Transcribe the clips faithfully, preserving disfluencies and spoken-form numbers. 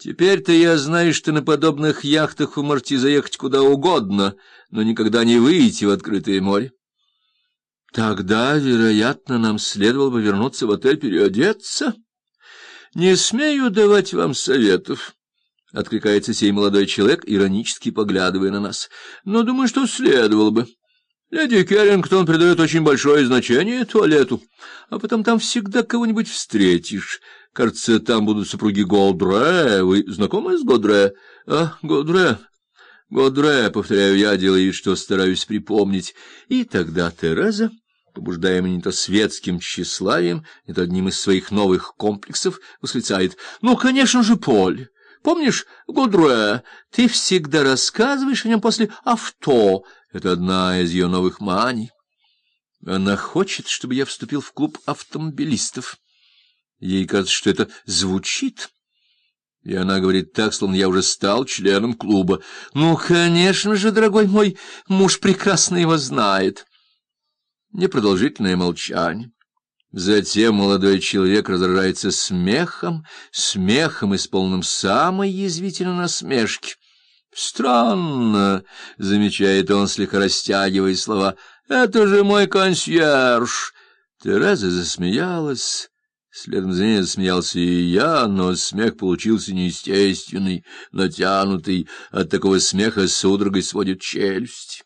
Теперь-то я знаю, что на подобных яхтах вы можете заехать куда угодно, но никогда не выйти в открытое море. Тогда, вероятно, нам следовало бы вернуться в отель переодеться. Не смею давать вам советов, — откликается сей молодой человек, иронически поглядывая на нас, — но думаю, что следовало бы. Леди Керрингтон придает очень большое значение туалету, а потом там всегда кого-нибудь встретишь. Кажется, там будут супруги Годре. Вы знакомы с Годре? А, Годре... Годре, повторяю я, делая вид, что стараюсь припомнить. И тогда Тереза, побуждаемая не то светским тщеславием, не то одним из своих новых комплексов, восклицает: «Ну, конечно же, Поль! Помнишь, Годре, ты всегда рассказываешь о нем после авто. Это одна из ее новых маний. Она хочет, чтобы я вступил в клуб автомобилистов. Ей кажется, что это звучит». И она говорит так, словно я уже стал членом клуба. «Ну, конечно же, дорогой мой, муж прекрасно его знает». Непродолжительное молчание. Затем молодой человек разражается смехом, смехом, исполненным самой язвительной насмешки. «Странно», — замечает он, слегка растягивая слова, — «это же мой консьерж». Тереза засмеялась. Следом за ней засмеялся и я, но смех получился неестественный, натянутый. От такого смеха судорогой сводит челюсть.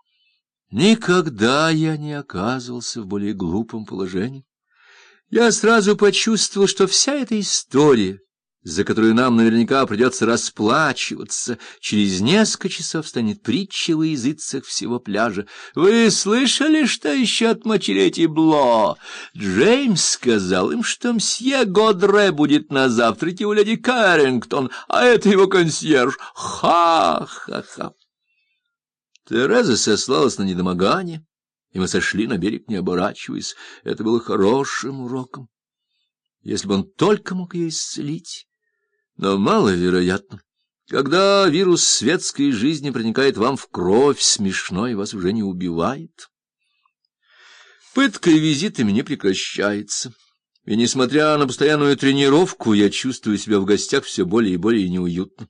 Никогда я не оказывался в более глупом положении. Я сразу почувствовал, что вся эта история, за которую нам наверняка придется расплачиваться, через несколько часов станет притчей во языцах всего пляжа. Вы слышали, что еще отмочили эти Бло? Джеймс сказал им, что мсье Годре будет на завтраке у леди Керрингтон, а это его консьерж. Ха-ха-ха! Тереза сослалась на недомогание, и мы сошли на берег, не оборачиваясь. Это было хорошим уроком. Если бы он только мог ее исцелить. Но маловероятно. Когда вирус светской жизни проникает вам в кровь, смешной вас уже не убивает. Пытка визитами не прекращается. И, несмотря на постоянную тренировку, я чувствую себя в гостях все более и более неуютно.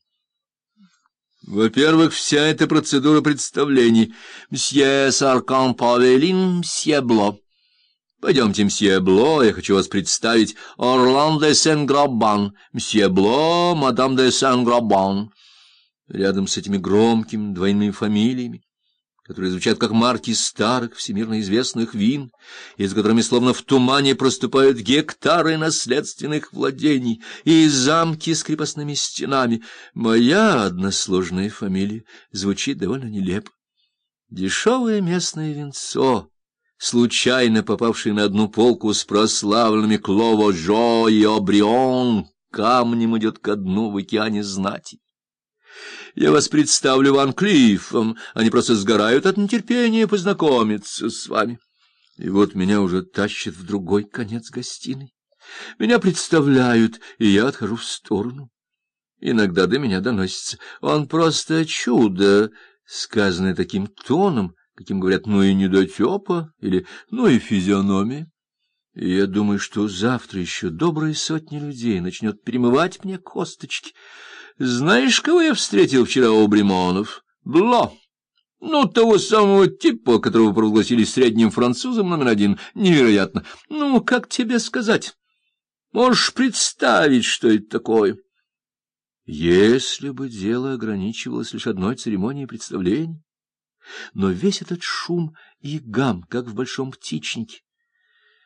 Во-первых, вся эта процедура представлений. Мсье Саркан-Павелин, мсье Бло. Пойдемте, мсье Бло, я хочу вас представить. Орлан де Сен-Грабан. Мсье Бло, мадам де Сен-Грабан. Рядом с этими громкими двойными фамилиями, которые звучат как марки старых, всемирно известных вин, и с которыми словно в тумане проступают гектары наследственных владений и замки с крепостными стенами, моя односложная фамилия звучит довольно нелепо. Дешевое местное винцо, случайно попавший на одну полку с прославленными Кло-Вожо и Обрион, камнем идет ко дну в океане знати. Я вас представлю Ван Клиффом, они просто сгорают от нетерпения познакомиться с вами. И вот меня уже тащат в другой конец гостиной. Меня представляют, и я отхожу в сторону. Иногда до меня доносится: «Он просто чудо», сказанное таким тоном, каким говорят «ну и недотепа» или «ну и физиономия». И я думаю, что завтра еще добрые сотни людей начнет перемывать мне косточки. Знаешь, кого я встретил вчера у Бремонов? Бло. Ну, того самого типа, которого провозгласили средним французом номер один. Невероятно. Ну, как тебе сказать? Можешь представить, что это такое? Если бы дело ограничивалось лишь одной церемонией представлений. Но весь этот шум и гам, как в большом птичнике,